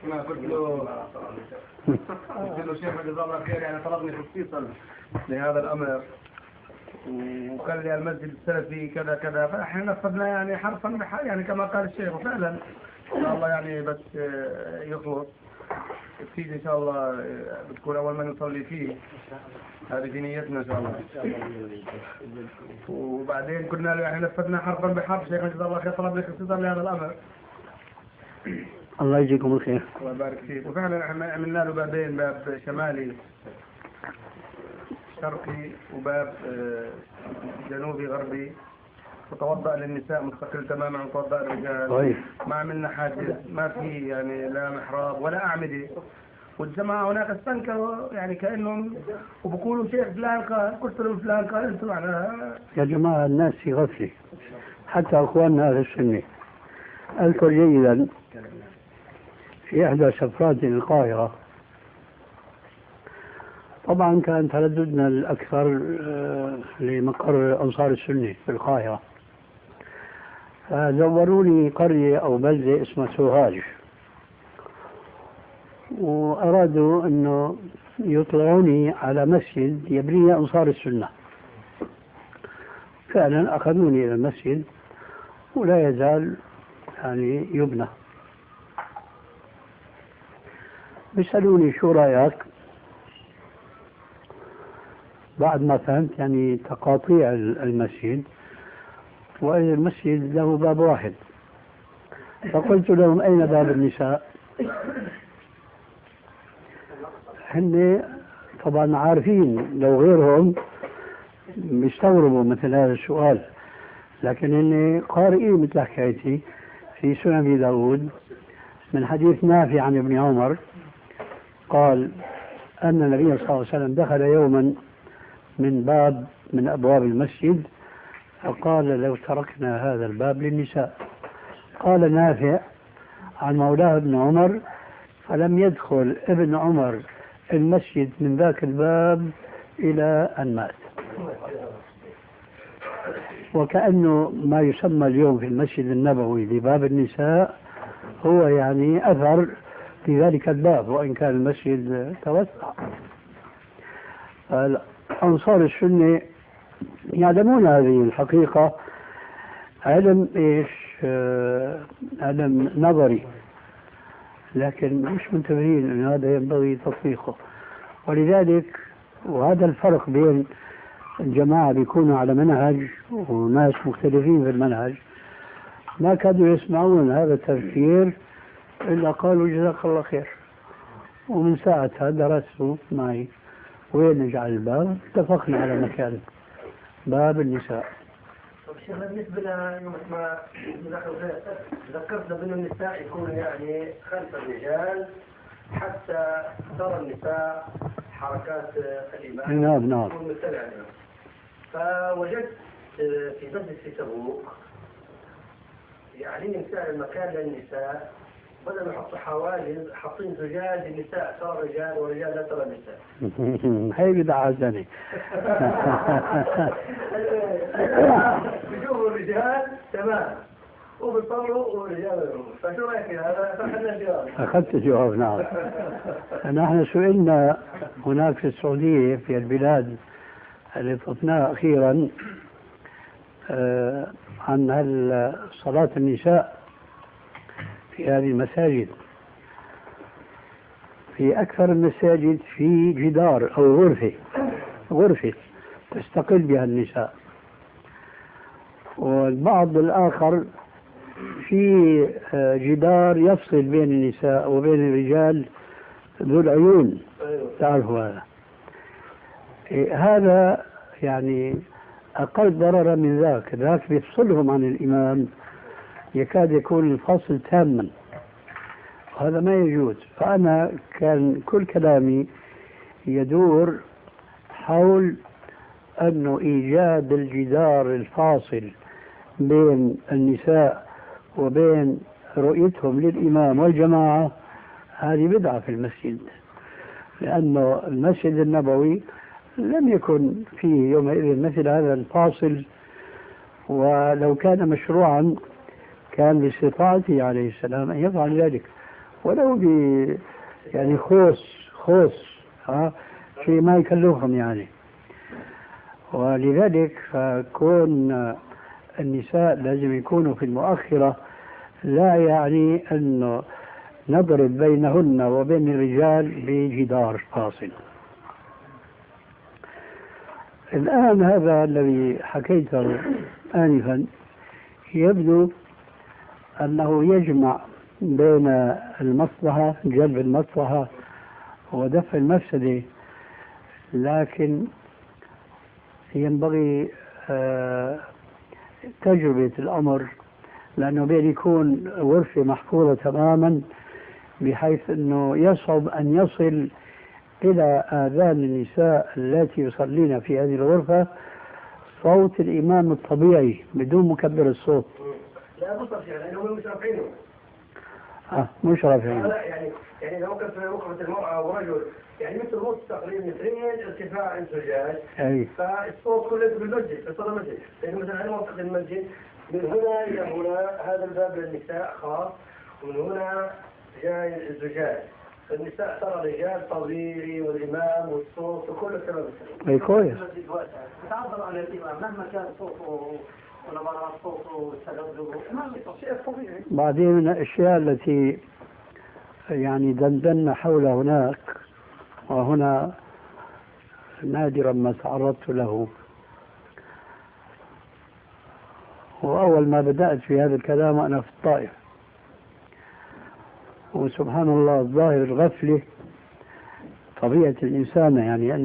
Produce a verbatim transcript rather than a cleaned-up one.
ما قلت له قلت له شيخ جزاه الله خير، يعني طلبني خصيصا لهذا الامر وقال لي المسجد السلفي كذا كذا، فاحنا نفذنا يعني حرفا بحال يعني كما قال الشيخ، وفعلا ان شاء الله يعني بس يخلص السيد ان شاء الله بتكون اول ما نصلي فيه، هذه في نيتنا ان شاء الله. وبعدين قلنا له يعني نفذنا حرفا بحرف، شيخ جزاه الله خير طلب لي خصيصا لهذا الامر. الله يجزيكم الخير. الله يبارك فيك. وفعلا احنا عملنا له بابين، باب شمالي شرقي وباب جنوبي غربي، وتوضأ للنساء مستقل تماما عن توضأ الرجال. طيب. ما عملنا حاجز، ما في يعني لا محراب ولا أعمدة، والجماعة هناك استنكروا يعني كأنهم وبقولوا شيخ فلان قال، قلت لهم فلان قال، انتم على يا جماعة الناس في غفلة، حتى أخواننا أهل السنة. أذكر جيدا في إحدى سفرات القاهرة، طبعا كان ترددنا الأكثر لمقر أنصار السنة في القاهرة، فزوروني قرية أو بلدة اسمها سوهاج، وأرادوا أنه يطلعوني على مسجد يبنيه أنصار السنة. فعلا أخذوني إلى المسجد ولا يزال يعني يبنى. بيسألوني شو رأيك؟ بعد ما فهمت يعني تقاطيع المسجد، والمسجد له باب واحد، فقلت لهم أين باب النساء؟ هن طبعا عارفين، لو غيرهم بيستغربوا مثل هذا السؤال، لكن هن قارئين مثل حكايتي في سنن أبي داود من حديث نافع عن ابن عمر قال أن النبي صلى الله عليه وسلم دخل يوما من باب من أبواب المسجد فقال لو تركنا هذا الباب للنساء. قال نافع عن مولاه ابن عمر فلم يدخل ابن عمر المسجد من ذاك الباب إلى أن مات. وكأنه ما يسمى اليوم في المسجد النبوي بباب النساء هو يعني أثر في ذلك الباب، وإن كان المسجد توسع. أنصار السنة يعلمون هذه الحقيقة علم إيش آه علم نظري، لكن مش منتبهين أن هذا ينبغي تطبيقه. ولذلك وهذا الفرق بين الجماعة بيكونوا على منهج وناس مختلفين في المنهج، ما كانوا يسمعون هذا التفسير إلا قالوا جزاك الله خير. ومن ساعتها درسوا معي وين نجعل الباب، اتفقنا على مكان باب النساء. طيب شيخ بالنسبة ليوم ما ذكرتنا بأن النساء يكون يعني خلف الرجال حتى ترى النساء حركات الإمام. نعم نعم. فوجدت في مسجد في تبوك يعني نساء المكان للنساء بدل ما يحطوا حواجز حاطين زجاج النساء ترى الرجال والرجال لا ترى النساء. هي بدعة ثانية. بيشوفوا الرجال تمام وبيصوروا والرجال فشو رايك في هذا؟ فاخذنا الجواب. اخذت الجواب نعم. نحن سئلنا هناك في السعودية في البلاد اللي طفناها أخيرا عن هل صلاة النساء في هذه المساجد. في أكثر المساجد في جدار أو غرفة غرفة تستقل بها النساء، والبعض الآخر في جدار يفصل بين النساء وبين الرجال ذو العيون، تعرفوا هذا. هذا يعني أقل ضررا من ذاك، ذاك بيفصلهم عن الإمام يكاد يكون الفصل تاما، هذا ما يجوز. فأنا كان كل كلامي يدور حول أنه إيجاد الجدار الفاصل بين النساء وبين رؤيتهم للإمام والجماعة هذه بدعة في المسجد، لأنه المسجد النبوي لم يكن فيه يومئذ مثل هذا الفاصل، ولو كان مشروعا كان باستطاعته عليه السلام أن يفعل ذلك، ولو ب يعني خوص خوص ها شيء ما يكلفهم يعني. ولذلك فكون النساء لازم يكونوا في المؤخرة لا يعني أنه نضرب بينهن وبين الرجال بجدار فاصل. الآن هذا الذي حكيته آنفا يبدو أنه يجمع بين المصلحة جلب المصلحة ودفع المفسدة، لكن ينبغي تجربة الأمر، لأنه بين يكون غرفة محفوظة تماما بحيث أنه يصعب أن يصل إلى آذان النساء التي يصلين في هذه الغرفة صوت الإمام الطبيعي بدون مكبر الصوت. لا بصف يعني هم مش رافعينه. اه مش رافعينه. لا يعني يعني لو كانت وقفة المرأة ورجل يعني مثل نص تقريبا مترين ارتفاع انسجاج. اي. فالصوت كله في المسجد في صدر المسجد، يعني مثلا هذه منطقة المسجد من هنا إلى هنا هذا الباب للنساء خاص، ومن هنا جاي الزجاج. النساء ترى الرجال طبيعي والإمام والصوت وكل الكلام السلام. اي كويس. تعبر عن الإمام مهما كان صوته ونبرات صوته والتلذذ ما شيء طبيعي. بعدين من الأشياء التي يعني دندنا حول هناك وهنا نادرا ما تعرضت له، وأول ما بدأت في هذا الكلام أنا في الطائف، وسبحان الله الظاهر الغفلة طبيعة الإنسان يعني